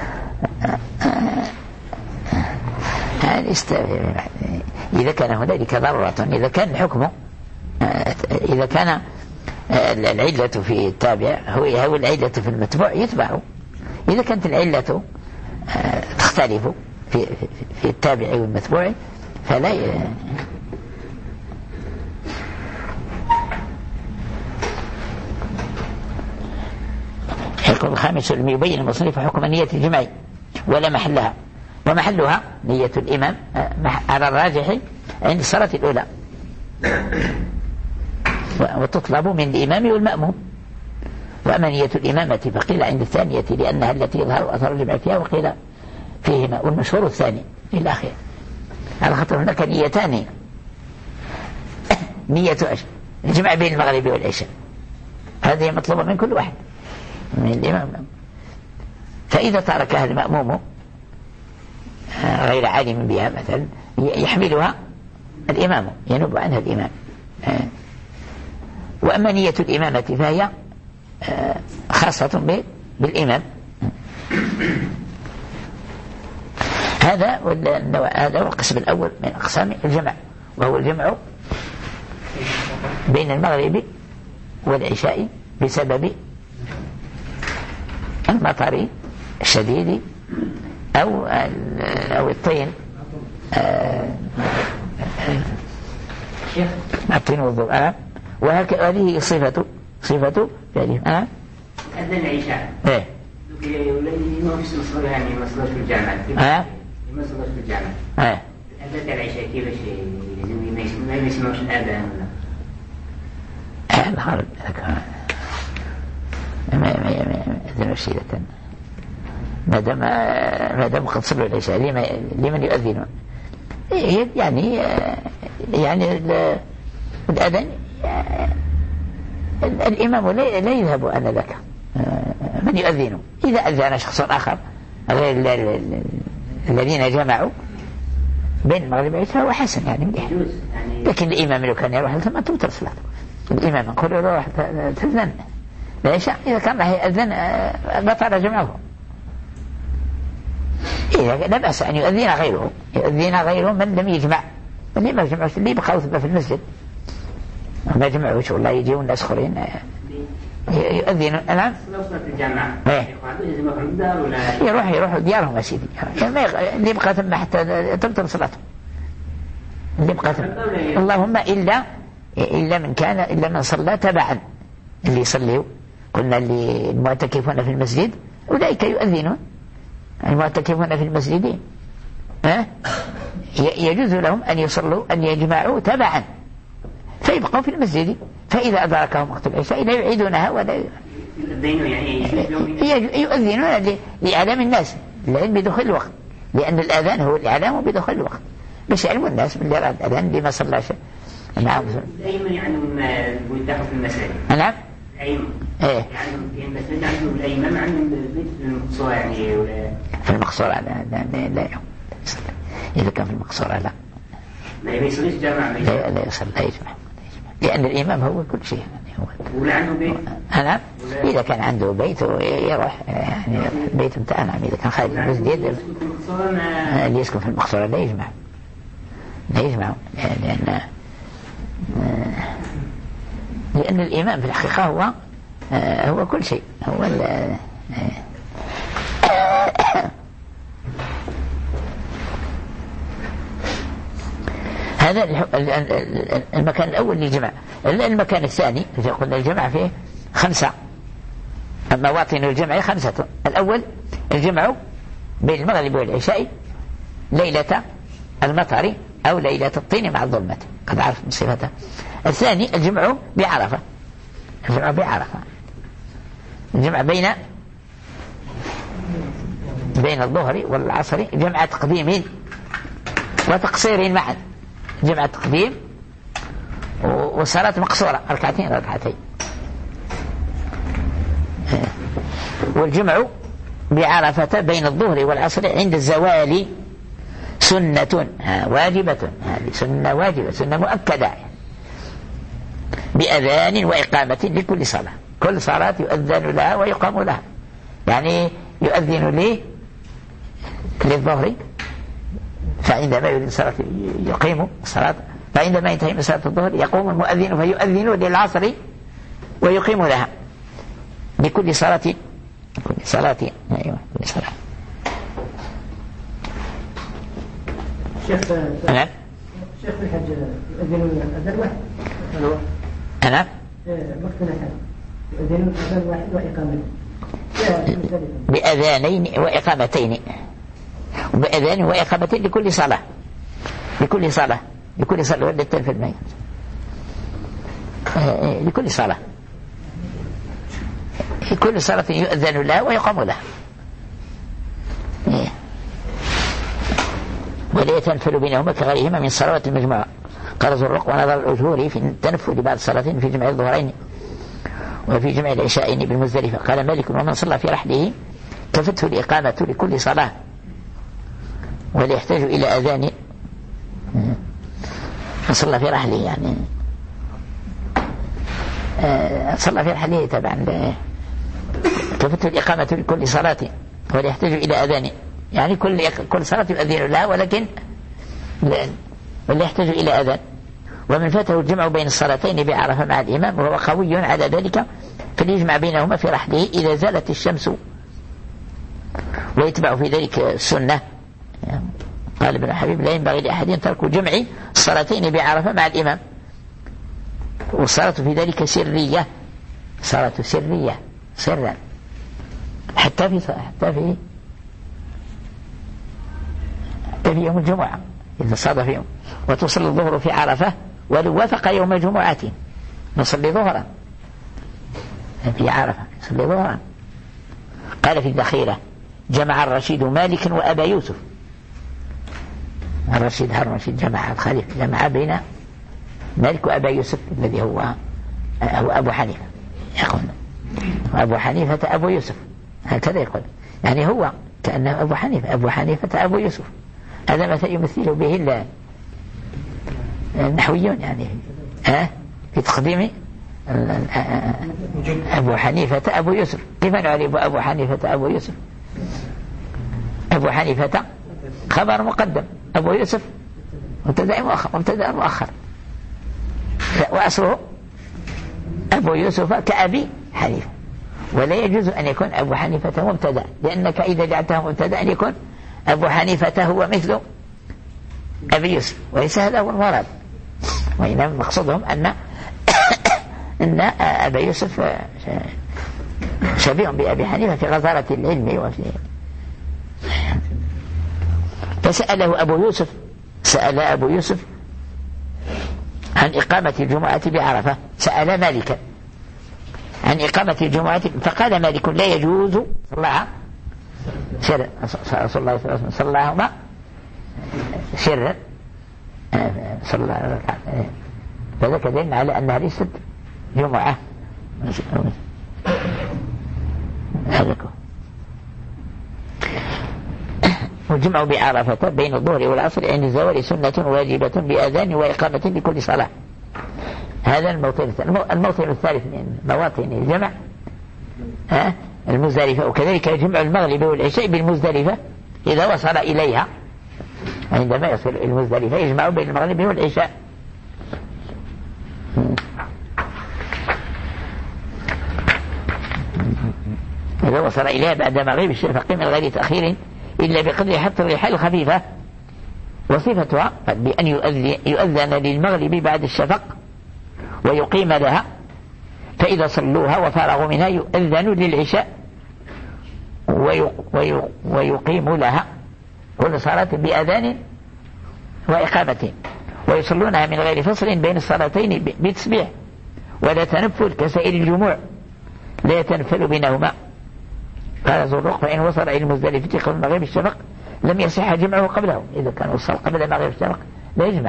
S1: ليست إذا كان هنالك ضرورة، إذا كان الحكم إذا كان العلة في التابع هو هو العلة في المتبوع يتبعه، إذا كانت العلة تختلف في في التابع والمتبوع فلا ي... الحكم الخامس لم يبين المصنف حكم نية الجمع ولا محلها، ومحلها نية الإمام على الراجح عند الصلاة الأولى، وتطلب من الإمام والمأموم. وأما نية الإمامة فقيل عند الثانية لأنها التي يظهر أثر الجمع فيها، وقيل فيهما، والمشهور الثاني إلى آخره. على خاطر هناك نيتان، نية الجمع بين المغرب والعشاء هذه مطلوبة من كل واحد من الإمام، فإذا تركها المأموم غير عالم بها مثلا يحملها الإمام ينوب عنها الإمام. وأما نية الإمامة فهي خاصة بالإمام. هذا هذا هو القسم الأول من أقسام الجمع، وهو الجمع بين المغرب والعشاء بسبب المطر الشديد أو أو الطين الطين والضوء. وهذه صفة صفة فعلهم. أه
S2: أذن العشاء
S1: إيه
S2: ما فيش مصدر يعني ما صلش في الجامعة
S1: أه
S2: ما صلش في الجامعة
S1: أه
S2: أذن العشاء كيف شيء ما يسمعوش الأذان ولا
S1: هذا خارج ما ما ما أذن وسيلة ما دام ما دام قد صلوا العشاء لما لمن يؤذنون يعني يعني الأذان الإمام لا يذهب أنا لك من يؤذن. إذا أذن شخص آخر غير الذين جمعوا بين المغرب والعشاء فهو حسن يعني مليح، لكن الإمام لو كان يروح ثم تبطل صلاته. الإمام نقول له روح تأذن العشاء، إذا كان راح يأذن بطل جمعه. إذا لا بأس أن يؤذن غيره، يؤذن غيره من لم يجمع، اللي ما جمعوش اللي بقوا في المسجد ما جمعوش والله يجيون الناس آخرين يؤذنون. نعم يروح يروح ديارهم يا سيدي، اللي يبقى ثم حتى تبطل صلاته اللي يبقى ثم، اللهم إلا إلا من كان إلا من صلى تبعا، اللي يصلوا قلنا اللي المعتكفون في المسجد أولئك يؤذنون، المعتكفون في المسجد ها يجوز لهم أن يصلوا أن يجمعوا تبعا فيبقوا في المسجد، فإذا أدركهم وقت العشاء لا يعيدونها ولا يؤذنون لإعلام الناس العلم بدخول الوقت، لأن الأذان هو الإعلام بدخول الوقت باش يعلموا الناس من يرى الأذان بما صلى.
S2: نعم. الأئمة يعلمون ويدخلوا في المساجد.
S1: نعم.
S2: الأئمة.
S1: إيه.
S2: يعلمون في المسجد عندهم الأئمة عندهم البيت في المقصورة يعني ولا.
S1: في المقصورة لا لا لا, لا إذا كان في المقصورة لا.
S2: ما يصليش جماعة.
S1: لا لا يصلي لا يجمع. لأن الإمام هو كل شيء يعني هو.
S2: ولا عنده بيت؟
S1: نعم. إذا كان عنده بيت يروح يعني البيت بتاعنا إذا كان خارج المسجد اللي يسكن في المقصورة لا يجمع لا يجمع لأن لأن الإمام في الحقيقة هو هو كل شيء هو هذا المكان الأول للجمع. المكان الثاني الذي قلنا الجمع فيه خمسة، مواطن الجمع خمسة. الأول الجمع بين المغرب والعشاء ليلة المطر أو ليلة الطين مع الظلمة، قد عرف من صفتها. الثاني الجمع بعرفة، الجمع بعرفة الجمع بين بين الظهر والعصر جمع تقديم وتقصير معا، جمع تقديم وصلاة مقصورة ركعتين ركعتين. والجمع بعرفة بين الظهر والعصر عند الزوال سنة واجبة، هذه سنة واجبة سنة مؤكدة بأذان وإقامة لكل صلاة، كل صلاة يؤذن لها ويقام لها، يعني يؤذن لي للظهر فعندما يريد الصلاة يقيم الصلاة، فعندما ينتهي من صلاة الظهر يقوم المؤذن فيؤذن للعصر ويقيم لها لكل صلاة كل صلاة أيوة كل صلاة.
S3: شيخ
S1: نعم.
S3: شيخ الحج يؤذنون الأذان واحد.
S1: نعم.
S3: وقت الحج يؤذنون الأذان واحد وإقامة.
S1: بأذانين وإقامتين، وبأذان وإقامتين لكل صلاة لكل صلاة لكل صلاة ودة في المية لكل صلاة كل صلاة يؤذن لها ويقام لها ولا يتنفل بينهما كغيرهما من صلوات المجموعة. قال زرق ونظر الأجهوري في التنفل بعد الصلاتين في جمع الظهرين وفي جمع العشاءين بالمزدلفة. قال مالك ومن صلى في رحله كفته الإقامة لكل صلاة ولا يحتاج إلى أذان صلى في رحله، يعني صلى في رحله طبعا كفته الإقامة لكل صلاة ولا يحتاج إلى أذان، يعني كل كل صلاة يؤذن لها ولكن ولا يحتاج إلى أذان. ومن فاته الجمع بين الصلاتين بعرفة مع الإمام وهو قوي على ذلك فليجمع بينهما في رحله إذا زالت الشمس ويتبع في ذلك السنة. قال ابن حبيب لا ينبغي لأحد ترك جمع الصلاتين بعرفة مع الإمام، والصلاة في ذلك سرية، صلاة سرية سرا حتى في حتى في حتى في يوم الجمعة إذا صادف يوم. وتصلي الظهر في عرفة ولو وافق يوم جمعة نصلي ظهرا في عرفة نصلي ظهرا. قال في الذخيرة جمع الرشيد مالك وأبا يوسف، الرشيد هارون الرشيد جمع الخليفة جمع بين مالك وأبا يوسف الذي هو هو أبو حنيفة، يقول أبو حنيفة أبو يوسف هكذا يقول، يعني هو كأنه أبو حنيفة أبو حنيفة أبو يوسف. هذا مثل يمثل به النحويون يعني ها في تقديم أبو حنيفة أبو يوسف. كيف نعرف أبو حنيفة أبو يوسف؟ أبو حنيفة خبر مقدم، أبو يوسف مبتدأ مؤخر مبتدأ مؤخر وأصله أبو يوسف كأبي حنيفة، ولا يجوز أن يكون أبو حنيفة مبتدأ، لأنك إذا جعلته مبتدأ أن يكون أبو حنيفة هو مثل أبي يوسف، وليس هذا هو المراد، وإنما مقصودهم أن أن أبا يوسف شبيه بأبي حنيفة في غزارة العلم وفي. فسأله أبو يوسف سأل أبو يوسف عن إقامة الجمعة بعرفة، سأل مالكا عن إقامة الجمعة فقال مالك لا يجوز صلى سرا، صلى الله عليه وسلم صلىهما سرا صلى الله عليه وسلم، فذلك دليل على أنها ليست جمعة. والجمع بعرفة بين الظهر والعصر عند الزوال سنة واجبة بأذان وإقامة لكل صلاة. هذا الموطن الموطن الثالث من مواطن الجمع المزدلفة. وكذلك جمع المغرب والعشاء بالمزدلفة إذا وصل إليها، عندما يصل المزدلفة يجمع بين المغرب والعشاء. إذا وصل إليها بعد مغرب الشفق من غير تأخير إلا بقدر حتى الرحال الخفيفة. وصفتها بأن يؤذن للمغرب بعد الشفق ويقيم لها، فإذا صلوها وفارغوا منها يؤذن للعشاء ويقيم لها كل صلاة بأذان وإقامة، ويصلونها من غير فصل بين الصلاتين بتسبيح ولا تنفل كسائر الجموع لا يتنفل بينهما. قال زروق فإن وصل إلى المزدلفة قبل مغرب الشفق لم يصح جمعه قبله. إذا كان وصل قبل مغرب الشفق لا يجمع،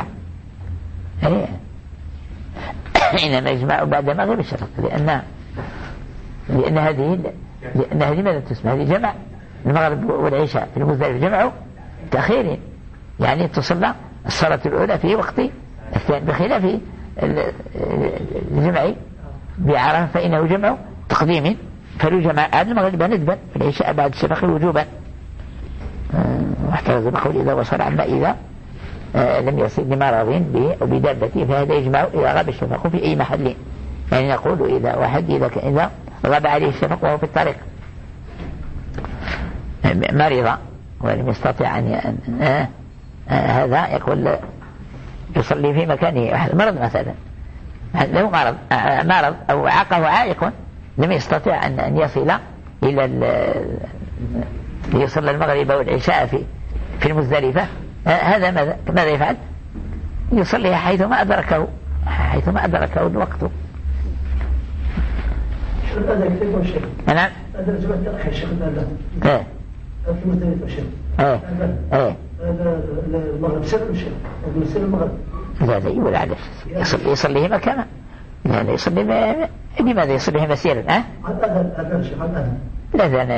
S1: إنما يجمع بعد مغرب الشفق، لأن لأن هذه لأن هذه ماذا تسمى؟ هذه جمع المغرب والعشاء في المزدلفة جمعوا تأخير، يعني تصلى الصلاة الأولى في وقت الثاني، بخلاف الجمع بعرفة فإنه جمع تقديم، فلو جمع بعد المغرب ندبا العشاء بعد الشفق وجوبا. واحترز بقول إذا وصل، عما إذا لم يصل لمرض به أو بدابته فهذا يجمع إذا غاب الشفق في أي محل. يعني نقول إذا واحد إذا إذا غاب عليه الشفق وهو في الطريق مرض ولم يستطيع أن آه آه هذا يقول يصلي في مكانه. مرض مثلا له مرض آه مرض أو عاقه عائق لم يستطيع أن أن يصل إلى يصلي المغرب والعشاء في في المزدلفة، آه هذا ماذا ماذا يفعل؟ يصليها حيثما أدركه حيثما أدركه الوقت.
S3: شو الأذى كيف وشيء؟
S1: نعم.
S3: هذا جماعة الأخير شيخ الأذى.
S1: إيه.
S3: في المزدلفة شيء.
S1: إيه. إيه.
S3: هذا المغرب سر شيء. هذا سر المغرب.
S1: لا لا يقول على يصلي يصليه مكانه. يعني يصلي ما لماذا يصليه مسيرا؟ ها؟
S3: الأذى الأذى شيخ الأذى.
S1: الأذان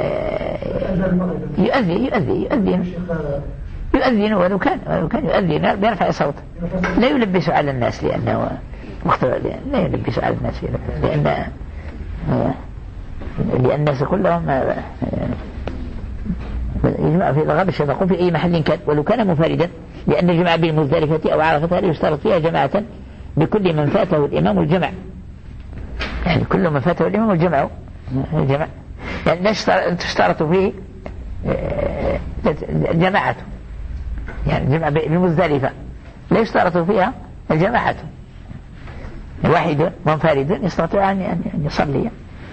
S1: يؤذن يؤذن يؤذن يؤذن ولو كان ولو كان يؤذن بيرفع صوته، لا يلبس على الناس لأنه وقت لا يلبس على الناس لأن لأن الناس كلهم يجمع في غاب الشفق في أي محل كان ولو كان منفردا، لأن الجمع بالمزدلفة أو عرفة لا يشترط فيها جماعة بكل من فاته الإمام الجمع، يعني كل من فاته الإمام الجمع الجمع يعني لا تشترط فيه جماعة، يعني الجمع بالمزدلفة لا يشترط فيها الجماعة، واحد منفرد يستطيع أن يصلي.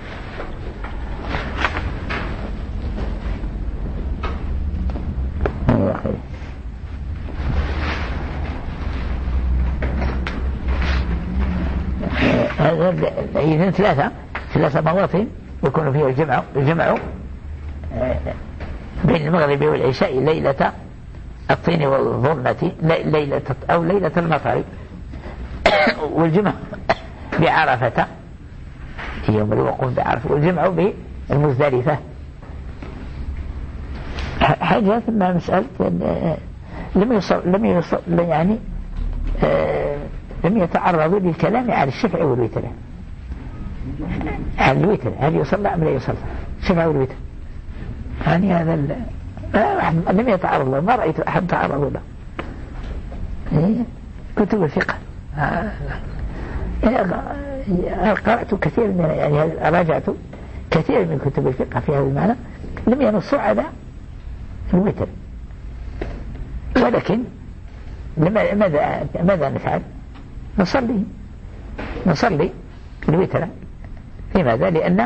S1: إذن ثلاثة ثلاثة مواطن يكون فيها الجمع الجمع بين المغرب والعشاء ليلة الطين والظلمة ليلة أو ليلة المطر، والجمع بعرفة يوم الوقوف بعرفة، والجمع بالمزدلفة. حاجة ثم مسألة لم يصل لم يصل يعني آه لم يتعرضوا للكلام على الشفع والوتر، على الوتر هل يصلى أم لا يصلى الشفع والوتر، يعني هذا لم يتعرض له، ما رأيت أحد تعرض له. إيه؟ كتب الفقه قرأت كثير من يعني راجعت كثير من كتب الفقه في هذا المعنى لم ينصوا على الوتر، ولكن ماذا ماذا نفعل؟ نصلي نصلي الوتر. لماذا؟ لأن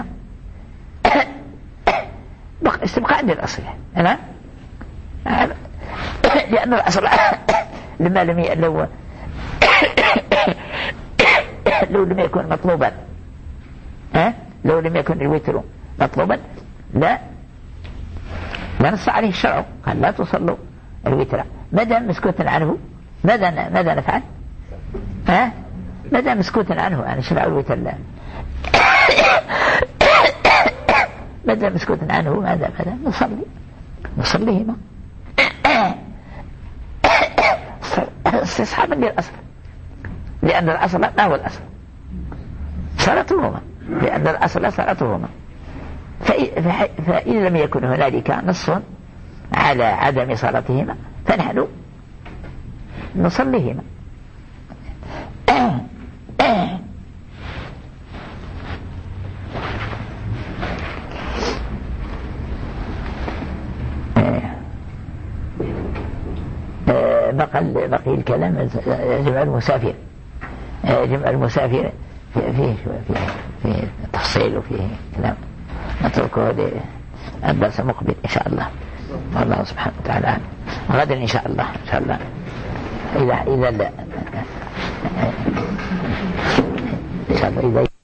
S1: استبقاء للأصل، أنا لأن الأصل لما لم ي... لو لو لم يكن مطلوبا ها لو لم يكن الوتر مطلوبا لا لا نص عليه الشرع، قال لا تصلوا الوتر. ماذا مسكوت عنه ماذا ماذا نفعل؟ ها ماذا مسكوت عنه عن شرع الوتر؟ لا ماذا مسكوت عنه ماذا ماذا نصلي نصليهما استصحابا للأصل، لأن الأصل ما هو الأصل؟ صلاتهما، لأن الأصل صلاتهما. فإن لم يكن هنالك نص على عدم صلاتهما فنحن نصليهما. بقي بقي الكلام جمع المسافر. جمع المسافر فيه فيه فيه تفصيل وفيه كلام نتركه الدرس مقبل إن شاء الله. والله سبحانه وتعالى غدا إن شاء الله إن شاء الله إذا إذا إن شاء الله إذا